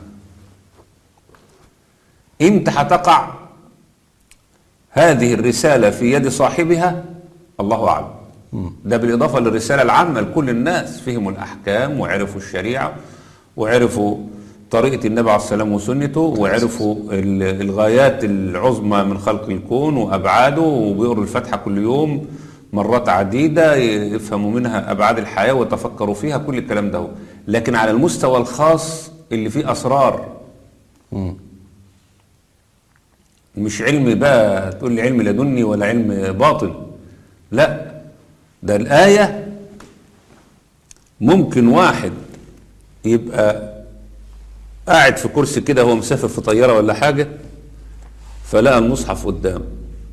Speaker 2: امتى هتقع هذه الرسالة في يد صاحبها الله أعلم. ده بالإضافة للرسالة العامة لكل الناس، فهموا الأحكام وعرفوا الشريعة وعرفوا طريقة النبي عليه السلام وسنته وعرفوا الغايات العظمى من خلق الكون وأبعاده، وبيقروا الفاتحة كل يوم مرات عديدة يفهموا منها أبعاد الحياة ويتفكروا فيها، كل الكلام ده. لكن على المستوى الخاص اللي فيه أسرار،
Speaker 1: م.
Speaker 2: مش علم بقى تقول لي علم لدني ولا علم باطل، لا، ده الآية ممكن واحد يبقى قاعد في كرسي كده هو مسافر في طيارة ولا حاجة فلقى المصحف قدامه.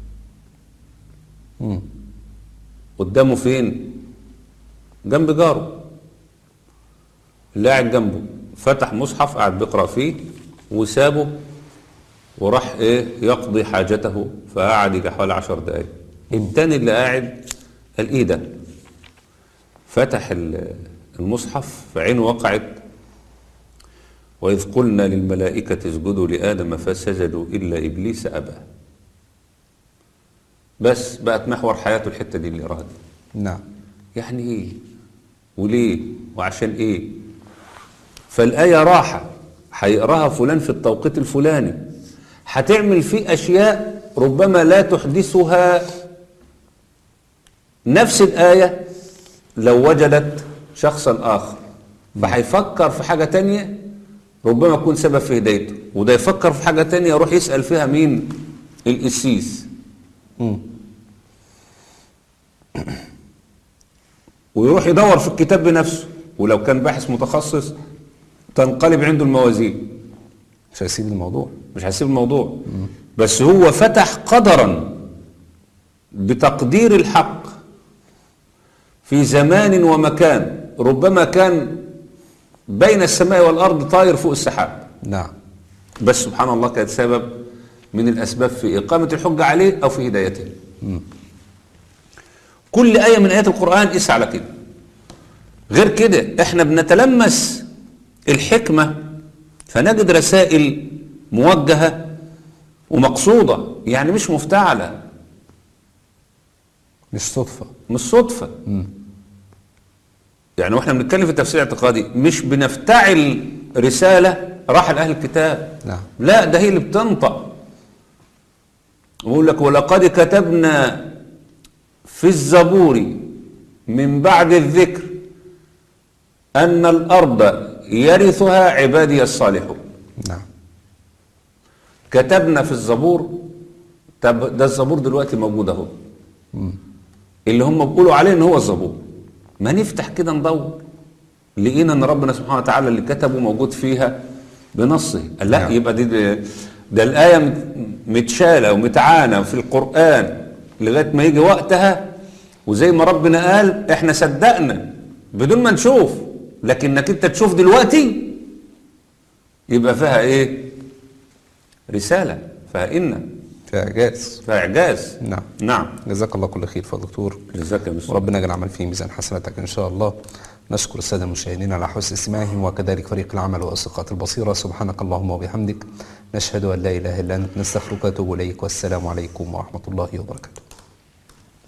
Speaker 1: م.
Speaker 2: قدامه فين؟ جنب جاره اللي قاعد جنبه، فتح مصحف قاعد بيقرأ فيه وسابه وراح ايه يقضي حاجته، فقعد يجي حوالي عشر دقايق. التاني اللي قاعد قال ايه ده؟ فتح المصحف فعينه وقعت وإذ قلنا للملائكة اسجدوا لآدم فسجدوا إلا إبليس أبى. بس بقت محور حياته الحتة دي اللي قراها.
Speaker 1: نعم.
Speaker 2: يعني ايه وليه وعشان ايه؟ فالآية راحة هيقراها فلان في التوقيت الفلاني، هتعمل فيه أشياء ربما لا تحدثها نفس الآية لو وجدت شخصا آخر، فهيفكر في حاجة تانية ربما يكون سبب في هدايته، وده يفكر في حاجة تانية يروح يسأل فيها مين؟ القسيس. ويروح يدور في الكتاب بنفسه، ولو كان باحث متخصص تنقلب عنده الموازين،
Speaker 1: مش هيسيب الموضوع
Speaker 2: مش هيسيب الموضوع. مم. بس هو فتح قدرا بتقدير الحق في زمان ومكان ربما كان بين السماء والأرض طاير فوق السحاب.
Speaker 1: نعم.
Speaker 2: بس سبحان الله كانت سبب من الأسباب في إقامة الحجة عليه أو في هدايته.
Speaker 1: مم.
Speaker 2: كل آية من آيات القرآن قيس على كده. غير كده احنا بنتلمس الحكمة فنجد رسائل موجهة ومقصودة، يعني مش مفتعلة،
Speaker 1: مش صدفة.
Speaker 2: مش صدفة.
Speaker 1: مم.
Speaker 2: يعني واحنا بنتكلم في التفسير الاعتقادي مش بنفتعل رسالة راح لأهل الكتاب.
Speaker 1: نعم.
Speaker 2: لا، ده هي اللي بتنطق. يقول لك ولقد كتبنا في الزبور من بعد الذكر أن الأرض يرثها عبادي الصالحون.
Speaker 1: نعم.
Speaker 2: كتبنا في الزبور. طب ده الزبور دلوقتي موجود اهو، اللي هم بيقولوا عليه ان هو الزبور. ما نفتح كده ندور، لقينا ان ربنا سبحانه وتعالى اللي كتبه موجود فيها بنصه. لا،
Speaker 1: نعم.
Speaker 2: يبقى دي ده, ده الآية متشالة ومتعانة في القرآن لغاية ما يجي وقتها، وزي ما ربنا قال احنا صدقنا بدون ما نشوف، لكنك انت تشوف دلوقتي يبقى فيها ايه؟ رسالة، فيها إن
Speaker 1: فيها إعجاز.
Speaker 2: فيها إعجاز.
Speaker 1: نعم.
Speaker 2: نعم.
Speaker 1: جزاك الله كل خير فضل دكتور.
Speaker 2: جزاك الله.
Speaker 1: وربنا يجعل العمل في ميزان حسناتك إن شاء الله. نشكر السادة المشاهدين على حسن استماعهم، وكذلك فريق العمل وأصدقاء البصيرة. سبحانك اللهم وبحمدك، نشهد أن لا إله إلا أنت، نستغفرك ونتوب إليك، والسلام عليكم ورحمة الله وبركاته.